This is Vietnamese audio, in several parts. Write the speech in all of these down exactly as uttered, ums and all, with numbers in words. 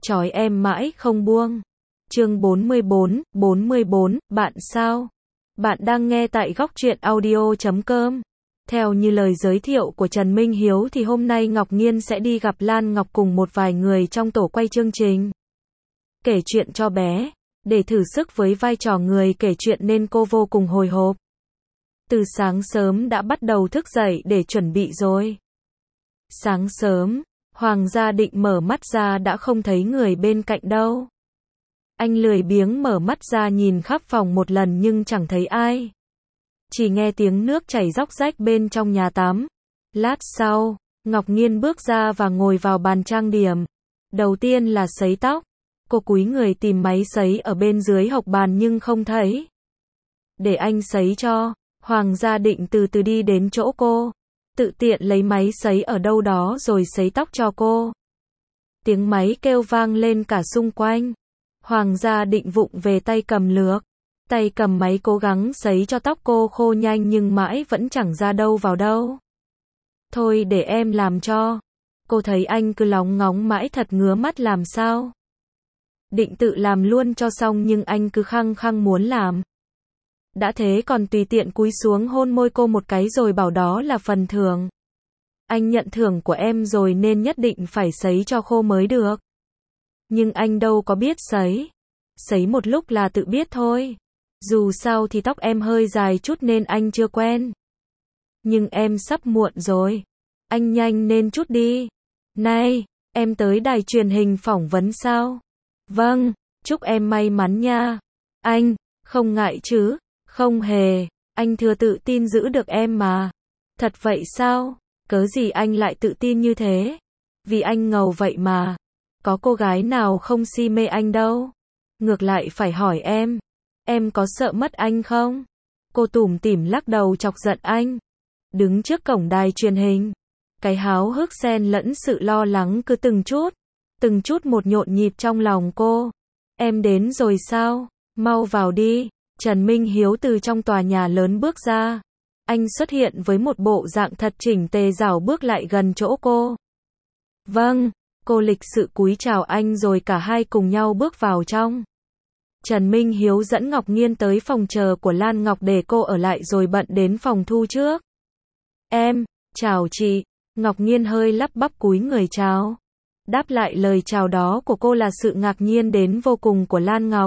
trói em mãi không buông. Chương bốn mươi bốn, bốn mươi bốn, bạn sao? Bạn đang nghe tại góc truyện audio chấm com. Theo như lời giới thiệu của Trần Minh Hiếu thì hôm nay Ngọc Nhiên sẽ đi gặp Lan Ngọc cùng một vài người trong tổ quay chương trình. Kể chuyện cho bé, để thử sức với vai trò người kể chuyện nên cô vô cùng hồi hộp. Từ sáng sớm đã bắt đầu thức dậy để chuẩn bị rồi. Sáng sớm, Hoàng Gia Định mở mắt ra đã không thấy người bên cạnh đâu. Anh lười biếng mở mắt ra nhìn khắp phòng một lần nhưng chẳng thấy ai. Chỉ nghe tiếng nước chảy róc rách bên trong nhà tắm. Lát sau, Ngọc Nhiên bước ra và ngồi vào bàn trang điểm. Đầu tiên là sấy tóc. Cô cúi người tìm máy sấy ở bên dưới hộc bàn nhưng không thấy. Để anh sấy cho. Hoàng Gia Định từ từ đi đến chỗ cô. Tự tiện lấy máy sấy ở đâu đó rồi sấy tóc cho cô. Tiếng máy kêu vang lên cả xung quanh. Hoàng Gia Định vụng về tay cầm lược. Tay cầm máy cố gắng sấy cho tóc cô khô nhanh nhưng mãi vẫn chẳng ra đâu vào đâu. Thôi để em làm cho. Cô thấy anh cứ lóng ngóng mãi thật ngứa mắt làm sao. Định tự làm luôn cho xong nhưng anh cứ khăng khăng muốn làm. Đã thế còn tùy tiện cúi xuống hôn môi cô một cái rồi bảo đó là phần thưởng. Anh nhận thưởng của em rồi nên nhất định phải sấy cho khô mới được. Nhưng anh đâu có biết sấy. Sấy một lúc là tự biết thôi. Dù sao thì tóc em hơi dài chút nên anh chưa quen. Nhưng em sắp muộn rồi. Anh nhanh nên chút đi. Này, em tới đài truyền hình phỏng vấn sao? Vâng, chúc em may mắn nha. Anh, không ngại chứ? Không hề, anh thừa tự tin giữ được em mà. Thật vậy sao? Cớ gì anh lại tự tin như thế? Vì anh ngầu vậy mà. Có cô gái nào không si mê anh đâu. Ngược lại phải hỏi em. Em có sợ mất anh không? Cô tủm tỉm lắc đầu chọc giận anh. Đứng trước cổng đài truyền hình. Cái háo hức xen lẫn sự lo lắng cứ từng chút. Từng chút một nhộn nhịp trong lòng cô. Em đến rồi sao? Mau vào đi. Trần Minh Hiếu từ trong tòa nhà lớn bước ra. Anh xuất hiện với một bộ dạng thật chỉnh tề rảo bước lại gần chỗ cô. Vâng, cô lịch sự cúi chào anh rồi cả hai cùng nhau bước vào trong. Trần Minh Hiếu dẫn Ngọc Nhiên tới phòng chờ của Lan Ngọc để cô ở lại rồi bận đến phòng thu trước. Em, chào chị. Ngọc Nhiên hơi lắp bắp cúi người chào. Đáp lại lời chào đó của cô là sự ngạc nhiên đến vô cùng của Lan Ngọc.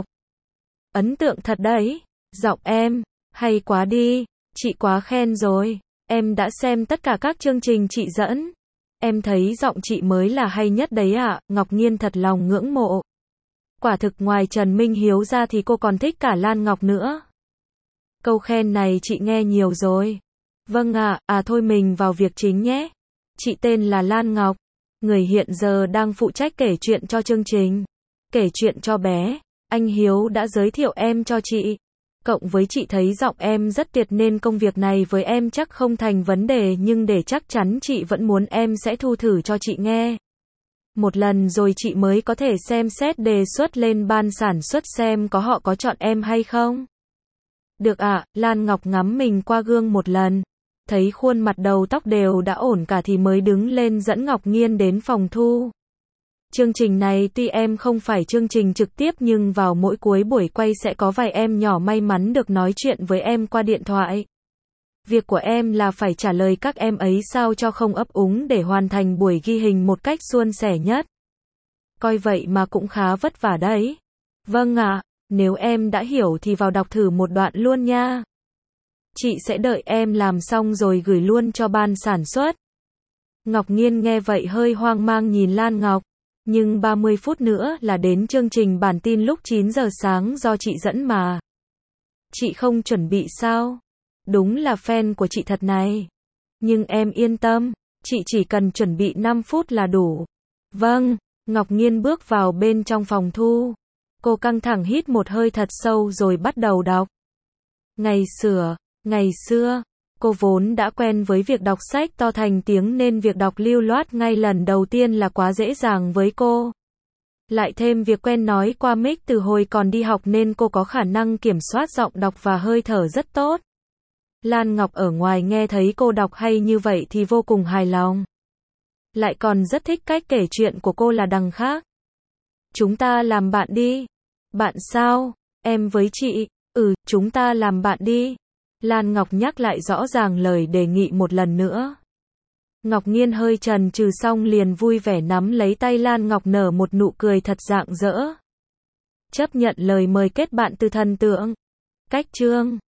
Ấn tượng thật đấy. Giọng em, hay quá đi. Chị quá khen rồi. Em đã xem tất cả các chương trình chị dẫn. Em thấy giọng chị mới là hay nhất đấy ạ. Ngọc Nhiên thật lòng ngưỡng mộ. Quả thực ngoài Trần Minh Hiếu ra thì cô còn thích cả Lan Ngọc nữa. Câu khen này chị nghe nhiều rồi. Vâng ạ, à, à thôi mình vào việc chính nhé. Chị tên là Lan Ngọc. Người hiện giờ đang phụ trách kể chuyện cho chương trình. Kể chuyện cho bé. Anh Hiếu đã giới thiệu em cho chị. Cộng với chị thấy giọng em rất tuyệt nên công việc này với em chắc không thành vấn đề nhưng để chắc chắn chị vẫn muốn em sẽ thu thử cho chị nghe. Một lần rồi chị mới có thể xem xét đề xuất lên ban sản xuất xem có họ có chọn em hay không. Được ạ, à, Lan Ngọc ngắm mình qua gương một lần. Thấy khuôn mặt đầu tóc đều đã ổn cả thì mới đứng lên dẫn Ngọc Nhiên đến phòng thu. Chương trình này tuy em không phải chương trình trực tiếp nhưng vào mỗi cuối buổi quay sẽ có vài em nhỏ may mắn được nói chuyện với em qua điện thoại. Việc của em là phải trả lời các em ấy sao cho không ấp úng để hoàn thành buổi ghi hình một cách suôn sẻ nhất. Coi vậy mà cũng khá vất vả đấy. Vâng ạ, à, nếu em đã hiểu thì vào đọc thử một đoạn luôn nha. Chị sẽ đợi em làm xong rồi gửi luôn cho ban sản xuất. Ngọc Nhiên nghe vậy hơi hoang mang nhìn Lan Ngọc. Nhưng ba mươi phút nữa là đến chương trình bản tin lúc chín giờ sáng do chị dẫn mà. Chị không chuẩn bị sao? Đúng là fan của chị thật này. Nhưng em yên tâm, chị chỉ cần chuẩn bị năm phút là đủ. Vâng, Ngọc Nhiên bước vào bên trong phòng thu. Cô căng thẳng hít một hơi thật sâu rồi bắt đầu đọc. Ngày xưa, ngày xưa, cô vốn đã quen với việc đọc sách to thành tiếng nên việc đọc lưu loát ngay lần đầu tiên là quá dễ dàng với cô. Lại thêm việc quen nói qua mic từ hồi còn đi học nên cô có khả năng kiểm soát giọng đọc và hơi thở rất tốt. Lan Ngọc ở ngoài nghe thấy cô đọc hay như vậy thì vô cùng hài lòng. Lại còn rất thích cách kể chuyện của cô là đằng khác. chúng ta làm bạn đi. Bạn sao? Em với chị. Ừ, chúng ta làm bạn đi. Lan Ngọc nhắc lại rõ ràng lời đề nghị một lần nữa. Ngọc Nghiên hơi chần chừ xong liền vui vẻ nắm lấy tay Lan Ngọc nở một nụ cười thật rạng rỡ. Chấp nhận lời mời kết bạn từ thần tượng. Cách chương